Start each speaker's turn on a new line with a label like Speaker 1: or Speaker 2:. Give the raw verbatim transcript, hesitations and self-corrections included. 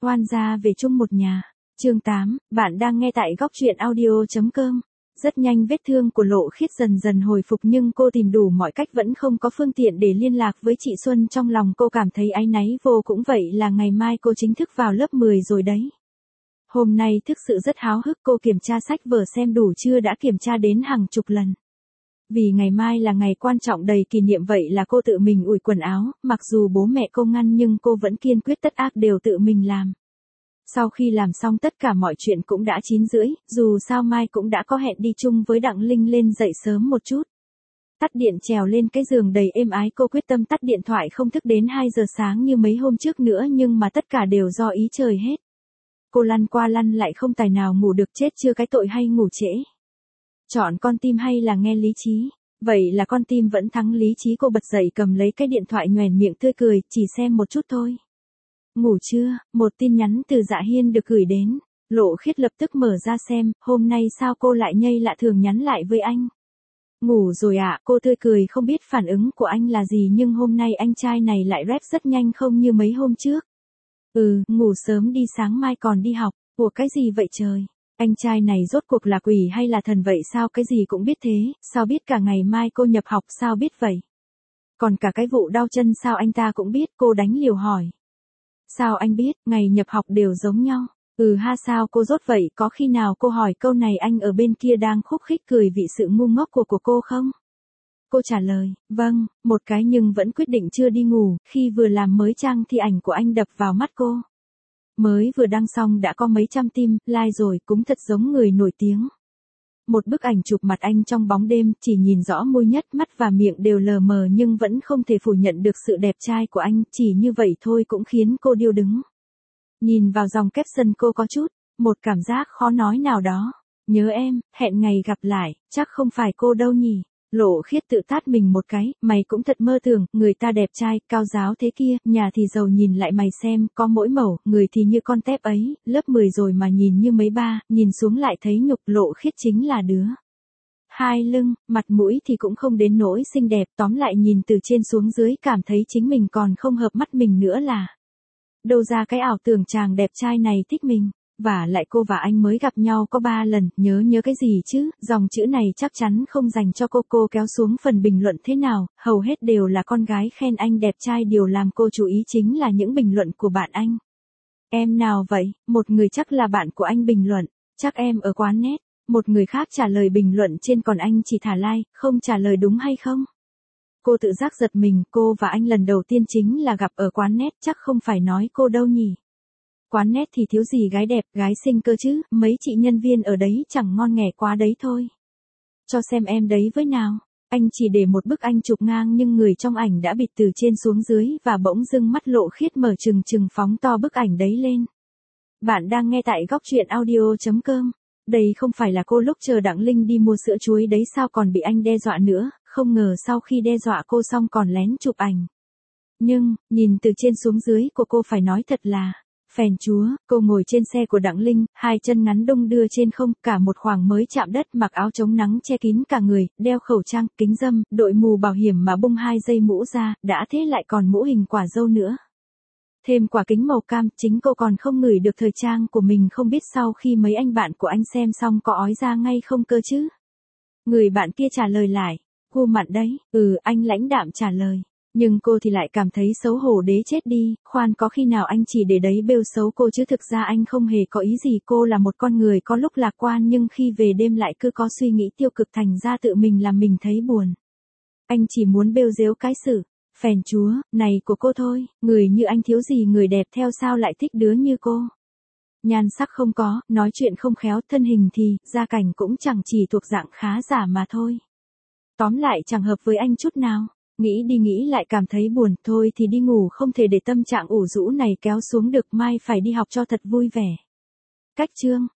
Speaker 1: Oan gia về chung một nhà. Chương tám, bạn đang nghe tại góc truyện audio chấm com. Rất nhanh vết thương của Lộ Khiết dần dần hồi phục nhưng cô tìm đủ mọi cách vẫn không có phương tiện để liên lạc với chị Xuân, trong lòng cô cảm thấy áy náy vô cũng vậy là ngày mai cô chính thức vào lớp mười rồi đấy. Hôm nay thực sự rất háo hức, cô kiểm tra sách vở xem đủ chưa, đã kiểm tra đến hàng chục lần. Vì ngày mai là ngày quan trọng đầy kỷ niệm vậy là cô tự mình ủi quần áo, mặc dù bố mẹ cô ngăn nhưng cô vẫn kiên quyết tất ác đều tự mình làm. Sau khi làm xong tất cả mọi chuyện cũng đã chín rưỡi, dù sao mai cũng đã có hẹn đi chung với Đặng Linh, lên dậy sớm một chút. Tắt điện trèo lên cái giường đầy êm ái, cô quyết tâm tắt điện thoại không thức đến hai giờ sáng như mấy hôm trước nữa, nhưng mà tất cả đều do ý trời hết. Cô lăn qua lăn lại không tài nào ngủ được, chết chưa cái tội hay ngủ trễ. Chọn con tim hay là nghe lý trí? Vậy là con tim vẫn thắng lý trí, cô bật dậy cầm lấy cái điện thoại nhoẻn miệng tươi cười, chỉ xem một chút thôi. Ngủ chưa? Một tin nhắn từ Dạ Hiên được gửi đến. Lộ Khiết lập tức mở ra xem, hôm nay sao cô lại nhây lạ thường nhắn lại với anh. Ngủ rồi ạ, à, cô tươi cười không biết phản ứng của anh là gì, nhưng hôm nay anh trai này lại rep rất nhanh không như mấy hôm trước. Ừ, ngủ sớm đi, sáng mai còn đi học. Ủa cái gì vậy trời? Anh trai này rốt cuộc là quỷ hay là thần vậy sao, cái gì cũng biết thế, sao biết cả ngày mai cô nhập học, sao biết vậy? Còn cả cái vụ đau chân sao anh ta cũng biết, cô đánh liều hỏi. Sao anh biết, ngày nhập học đều giống nhau. Ừ ha, sao cô rốt vậy, có khi nào cô hỏi câu này anh ở bên kia đang khúc khích cười vì sự ngu ngốc của của cô không? Cô trả lời, vâng, một cái nhưng vẫn quyết định chưa đi ngủ, khi vừa làm mới trang thì ảnh của anh đập vào mắt cô. Mới vừa đăng xong đã có mấy trăm tim, like rồi, cũng thật giống người nổi tiếng. Một bức ảnh chụp mặt anh trong bóng đêm, chỉ nhìn rõ môi nhất, mắt và miệng đều lờ mờ nhưng vẫn không thể phủ nhận được sự đẹp trai của anh, chỉ như vậy thôi cũng khiến cô điêu đứng. Nhìn vào dòng caption cô có chút, một cảm giác khó nói nào đó. Nhớ em, hẹn ngày gặp lại, chắc không phải cô đâu nhỉ. Lộ Khiết tự tát mình một cái, mày cũng thật mơ tưởng, người ta đẹp trai, cao giáo thế kia, nhà thì giàu, nhìn lại mày xem, có mỗi mẩu, người thì như con tép ấy, lớp mười rồi mà nhìn như mấy ba, nhìn xuống lại thấy nhục. Lộ Khiết chính là đứa hai lưng, mặt mũi thì cũng không đến nỗi xinh đẹp, tóm lại nhìn từ trên xuống dưới cảm thấy chính mình còn không hợp mắt mình nữa là. Đâu ra cái ảo tưởng chàng đẹp trai này thích mình. Và lại cô và anh mới gặp nhau có ba lần, nhớ nhớ cái gì chứ, dòng chữ này chắc chắn không dành cho cô. Cô kéo xuống phần bình luận thế nào, hầu hết đều là con gái khen anh đẹp trai, điều làm cô chú ý chính là những bình luận của bạn anh. Em nào vậy? Một người chắc là bạn của anh bình luận, chắc em ở quán net. Một người khác trả lời bình luận trên, còn anh chỉ thả like, không trả lời đúng hay không? Cô tự giác giật mình, cô và anh lần đầu tiên chính là gặp ở quán net, chắc không phải nói cô đâu nhỉ? Quán net thì thiếu gì gái đẹp, gái xinh cơ chứ, mấy chị nhân viên ở đấy chẳng ngon nghẻ quá đấy thôi. Cho xem em đấy với nào. Anh chỉ để một bức anh chụp ngang nhưng người trong ảnh đã bịt từ trên xuống dưới, và bỗng dưng mắt Lộ Khiết mở trừng trừng phóng to bức ảnh đấy lên. Bạn đang nghe tại góc truyện audio chấm com. Đây không phải là cô lúc chờ Đặng Linh đi mua sữa chuối đấy sao, còn bị anh đe dọa nữa, không ngờ sau khi đe dọa cô xong còn lén chụp ảnh. Nhưng, nhìn từ trên xuống dưới của cô phải nói thật là phèn chúa. Cô ngồi trên xe của Đặng Linh, hai chân ngắn đung đưa trên không, cả một khoảng mới chạm đất, mặc áo chống nắng che kín cả người, đeo khẩu trang, kính râm, đội mù bảo hiểm mà bung hai dây mũ ra, đã thế lại còn mũ hình quả dâu nữa. Thêm quả kính màu cam, chính cô còn không ngửi được thời trang của mình, không biết sau khi mấy anh bạn của anh xem xong có ói ra ngay không cơ chứ. Người bạn kia trả lời lại, gu mặn đấy, ừ, anh lãnh đạm trả lời. Nhưng cô thì lại cảm thấy xấu hổ đế chết đi, khoan, có khi nào anh chỉ để đấy bêu xấu cô chứ thực ra anh không hề có ý gì. Cô là một con người có lúc lạc quan nhưng khi về đêm lại cứ có suy nghĩ tiêu cực, thành ra tự mình làm mình thấy buồn. Anh chỉ muốn bêu dếu cái sự phèn chúa này của cô thôi, người như anh thiếu gì người đẹp theo sao lại thích đứa như cô. Nhan sắc không có, nói chuyện không khéo, thân hình thì, gia cảnh cũng chẳng chỉ thuộc dạng khá giả mà thôi. Tóm lại chẳng hợp với anh chút nào. Nghĩ đi nghĩ lại cảm thấy buồn, thôi thì đi ngủ, không thể để tâm trạng ủ rũ này kéo xuống được, mai phải đi học cho thật vui vẻ. Cách chương